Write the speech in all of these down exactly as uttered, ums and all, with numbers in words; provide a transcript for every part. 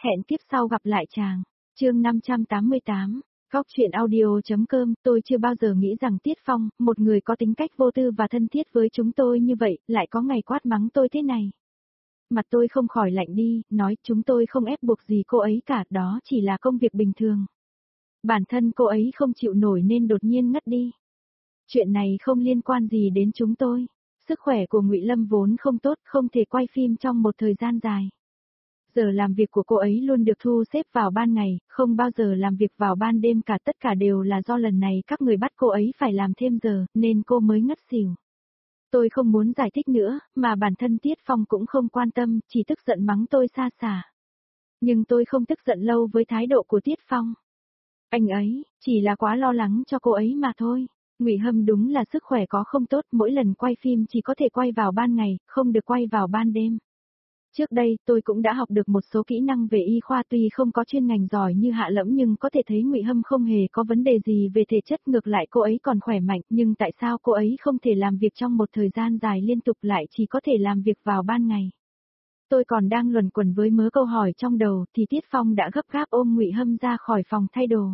Hẹn kiếp sau gặp lại chàng. Chương năm trăm tám mươi tám. Góc truyện audio.com. Tôi chưa bao giờ nghĩ rằng Tiết Phong, một người có tính cách vô tư và thân thiết với chúng tôi như vậy, lại có ngày quát mắng tôi thế này. Mặt tôi không khỏi lạnh đi, nói chúng tôi không ép buộc gì cô ấy cả, đó chỉ là công việc bình thường. Bản thân cô ấy không chịu nổi nên đột nhiên ngất đi. Chuyện này không liên quan gì đến chúng tôi. Sức khỏe của Ngụy Lâm vốn không tốt, không thể quay phim trong một thời gian dài. Giờ làm việc của cô ấy luôn được thu xếp vào ban ngày, không bao giờ làm việc vào ban đêm cả, tất cả đều là do lần này các người bắt cô ấy phải làm thêm giờ, nên cô mới ngất xỉu. Tôi không muốn giải thích nữa, mà bản thân Tiết Phong cũng không quan tâm, chỉ tức giận mắng tôi xa xả. Nhưng tôi không tức giận lâu với thái độ của Tiết Phong. Anh ấy, chỉ là quá lo lắng cho cô ấy mà thôi. Ngụy Hâm đúng là sức khỏe có không tốt, mỗi lần quay phim chỉ có thể quay vào ban ngày, không được quay vào ban đêm. Trước đây, tôi cũng đã học được một số kỹ năng về y khoa, tuy không có chuyên ngành giỏi như Hạ Lẫm nhưng có thể thấy Ngụy Hâm không hề có vấn đề gì về thể chất, ngược lại cô ấy còn khỏe mạnh, nhưng tại sao cô ấy không thể làm việc trong một thời gian dài liên tục, lại chỉ có thể làm việc vào ban ngày? Tôi còn đang luẩn quẩn với mớ câu hỏi trong đầu thì Tiết Phong đã gấp gáp ôm Ngụy Hâm ra khỏi phòng thay đồ.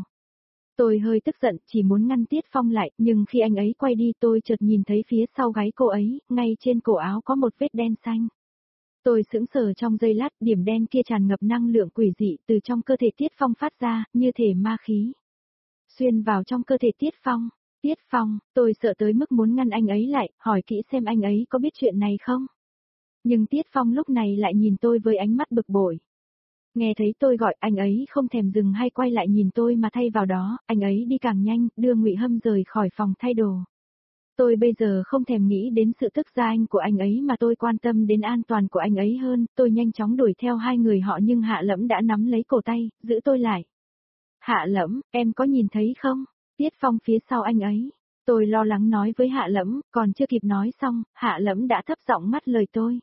Tôi hơi tức giận, chỉ muốn ngăn Tiết Phong lại, nhưng khi anh ấy quay đi tôi chợt nhìn thấy phía sau gáy cô ấy, ngay trên cổ áo có một vết đen xanh. Tôi sững sờ trong giây lát, điểm đen kia tràn ngập năng lượng quỷ dị từ trong cơ thể Tiết Phong phát ra, như thể ma khí. Xuyên vào trong cơ thể Tiết Phong. Tiết Phong, tôi sợ tới mức muốn ngăn anh ấy lại, hỏi kỹ xem anh ấy có biết chuyện này không. Nhưng Tiết Phong lúc này lại nhìn tôi với ánh mắt bực bội. Nghe thấy tôi gọi, anh ấy không thèm dừng hay quay lại nhìn tôi mà thay vào đó, anh ấy đi càng nhanh, đưa Ngụy Hâm rời khỏi phòng thay đồ. Tôi bây giờ không thèm nghĩ đến sự tức gia anh của anh ấy mà tôi quan tâm đến an toàn của anh ấy hơn, tôi nhanh chóng đuổi theo hai người họ nhưng Hạ Lẫm đã nắm lấy cổ tay, giữ tôi lại. Hạ Lẫm, em có nhìn thấy không? Tiết Phong phía sau anh ấy. Tôi lo lắng nói với Hạ Lẫm, còn chưa kịp nói xong, Hạ Lẫm đã thấp giọng ngắt lời tôi.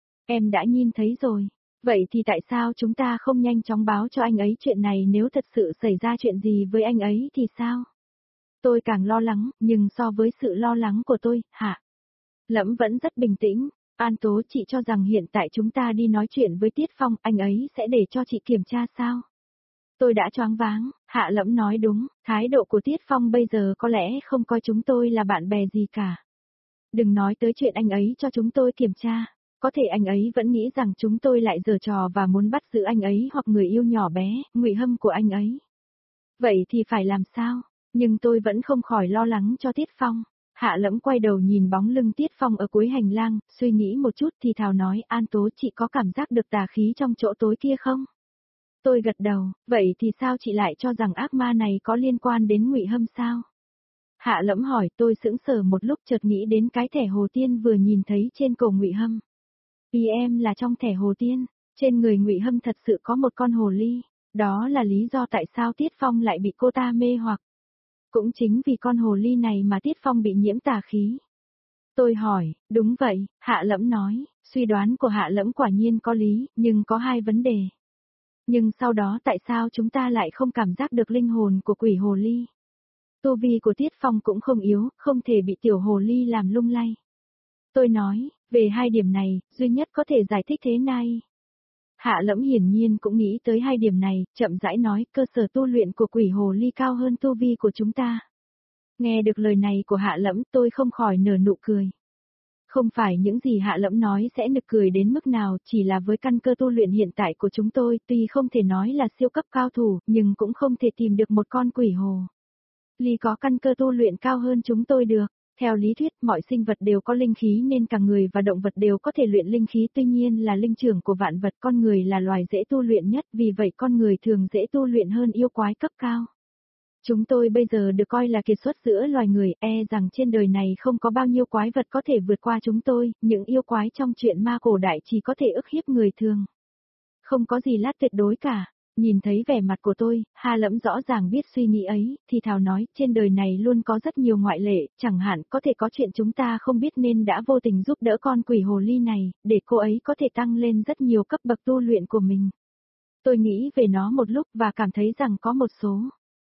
Em đã nhìn thấy rồi. Vậy thì tại sao chúng ta không nhanh chóng báo cho anh ấy chuyện này, nếu thật sự xảy ra chuyện gì với anh ấy thì sao? Tôi càng lo lắng, nhưng so với sự lo lắng của tôi, Hạ Lẫm vẫn rất bình tĩnh. An Tố, chị cho rằng hiện tại chúng ta đi nói chuyện với Tiết Phong, anh ấy sẽ để cho chị kiểm tra sao? Tôi đã choáng váng, Hạ Lẫm nói đúng, thái độ của Tiết Phong bây giờ có lẽ không coi chúng tôi là bạn bè gì cả. Đừng nói tới chuyện anh ấy cho chúng tôi kiểm tra. Có thể anh ấy vẫn nghĩ rằng chúng tôi lại giở trò và muốn bắt giữ anh ấy hoặc người yêu nhỏ bé, Ngụy Hâm của anh ấy. Vậy thì phải làm sao? Nhưng tôi vẫn không khỏi lo lắng cho Tiết Phong. Hạ Lẫm quay đầu nhìn bóng lưng Tiết Phong ở cuối hành lang, suy nghĩ một chút thì thào nói, An Tố, chị có cảm giác được tà khí trong chỗ tối kia không? Tôi gật đầu, vậy thì sao chị lại cho rằng ác ma này có liên quan đến Ngụy Hâm sao? Hạ Lẫm hỏi, tôi sững sờ một lúc chợt nghĩ đến cái thẻ hồ tiên vừa nhìn thấy trên cổ Ngụy Hâm. Ý em là trong thẻ hồ tiên, trên người Ngụy Hâm thật sự có một con hồ ly, đó là lý do tại sao Tiết Phong lại bị cô ta mê hoặc. Cũng chính vì con hồ ly này mà Tiết Phong bị nhiễm tà khí. Tôi hỏi, đúng vậy, Hạ Lẫm nói, suy đoán của Hạ Lẫm quả nhiên có lý, nhưng có hai vấn đề. Nhưng sau đó tại sao chúng ta lại không cảm giác được linh hồn của quỷ hồ ly? Tu vi của Tiết Phong cũng không yếu, không thể bị tiểu hồ ly làm lung lay. Tôi nói, về hai điểm này, duy nhất có thể giải thích thế này. Hạ Lẫm hiển nhiên cũng nghĩ tới hai điểm này, chậm rãi nói, cơ sở tu luyện của quỷ hồ ly cao hơn tu vi của chúng ta. Nghe được lời này của Hạ Lẫm, tôi không khỏi nở nụ cười. Không phải những gì Hạ Lẫm nói sẽ nực cười đến mức nào, chỉ là với căn cơ tu luyện hiện tại của chúng tôi, tuy không thể nói là siêu cấp cao thủ, nhưng cũng không thể tìm được một con quỷ hồ ly có căn cơ tu luyện cao hơn chúng tôi được. Theo lý thuyết, mọi sinh vật đều có linh khí nên cả người và động vật đều có thể luyện linh khí, tuy nhiên là linh trưởng của vạn vật, con người là loài dễ tu luyện nhất, vì vậy con người thường dễ tu luyện hơn yêu quái cấp cao. Chúng tôi bây giờ được coi là kiệt xuất giữa loài người, e rằng trên đời này không có bao nhiêu quái vật có thể vượt qua chúng tôi, những yêu quái trong truyện ma cổ đại chỉ có thể ức hiếp người thường. Không có gì lát tuyệt đối cả. Nhìn thấy vẻ mặt của tôi, Hạ Lẫm rõ ràng biết suy nghĩ ấy, thì thào nói, trên đời này luôn có rất nhiều ngoại lệ, chẳng hạn có thể có chuyện chúng ta không biết nên đã vô tình giúp đỡ con quỷ hồ ly này, để cô ấy có thể tăng lên rất nhiều cấp bậc tu luyện của mình. Tôi nghĩ về nó một lúc và cảm thấy rằng có một số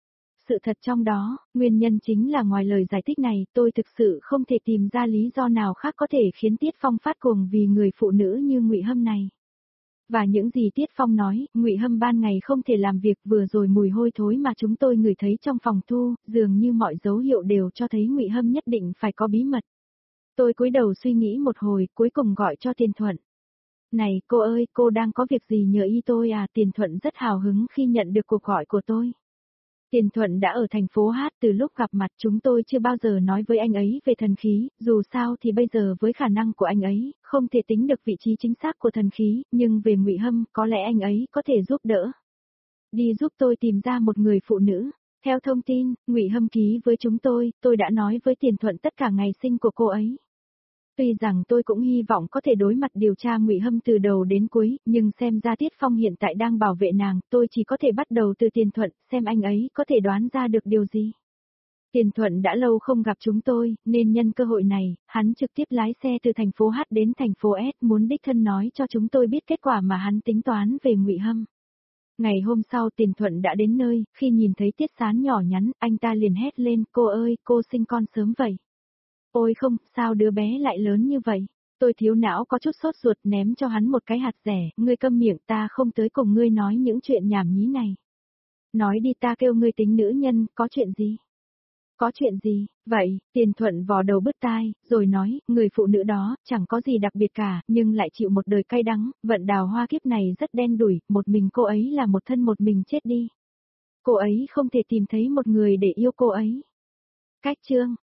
sự thật trong đó, nguyên nhân chính là ngoài lời giải thích này, tôi thực sự không thể tìm ra lý do nào khác có thể khiến Tiết Phong phát cuồng vì người phụ nữ như Ngụy Hâm này. Và những gì Tiết Phong nói, Ngụy Hâm ban ngày không thể làm việc, vừa rồi mùi hôi thối mà chúng tôi ngửi thấy trong phòng thu, dường như mọi dấu hiệu đều cho thấy Ngụy Hâm nhất định phải có bí mật. Tôi cúi đầu suy nghĩ một hồi, cuối cùng gọi cho Tiền Thuận. Này, cô ơi, cô đang có việc gì nhờ y tôi à? Tiền Thuận rất hào hứng khi nhận được cuộc gọi của tôi. Tiền Thuận đã ở thành phố Hát từ lúc gặp mặt, chúng tôi chưa bao giờ nói với anh ấy về thần khí, dù sao thì bây giờ với khả năng của anh ấy, không thể tính được vị trí chính xác của thần khí, nhưng về Ngụy Hâm, có lẽ anh ấy có thể giúp đỡ. Đi giúp tôi tìm ra một người phụ nữ. Theo thông tin, Ngụy Hâm ký với chúng tôi, tôi đã nói với Tiền Thuận tất cả ngày sinh của cô ấy. Tuy rằng tôi cũng hy vọng có thể đối mặt điều tra Ngụy Hâm từ đầu đến cuối, nhưng xem ra Tiết Phong hiện tại đang bảo vệ nàng, tôi chỉ có thể bắt đầu từ Tiền Thuận, xem anh ấy có thể đoán ra được điều gì. Tiền Thuận đã lâu không gặp chúng tôi, nên nhân cơ hội này, hắn trực tiếp lái xe từ thành phố H đến thành phố S, muốn đích thân nói cho chúng tôi biết kết quả mà hắn tính toán về Ngụy Hâm. Ngày hôm sau Tiền Thuận đã đến nơi, khi nhìn thấy Tiết Sán nhỏ nhắn, anh ta liền hét lên, cô ơi, cô sinh con sớm vậy. Ôi không, sao đứa bé lại lớn như vậy? Tôi thiếu não có chút sốt ruột ném cho hắn một cái hạt rẻ, ngươi câm miệng, ta không tới cùng ngươi nói những chuyện nhảm nhí này. Nói đi, ta kêu ngươi tính nữ nhân, có chuyện gì? Có chuyện gì? Vậy, Tiền Thuận vò đầu bứt tai, rồi nói, người phụ nữ đó, chẳng có gì đặc biệt cả, nhưng lại chịu một đời cay đắng, vận đào hoa kiếp này rất đen đủi, một mình cô ấy là một thân một mình chết đi. Cô ấy không thể tìm thấy một người để yêu cô ấy. Cách chương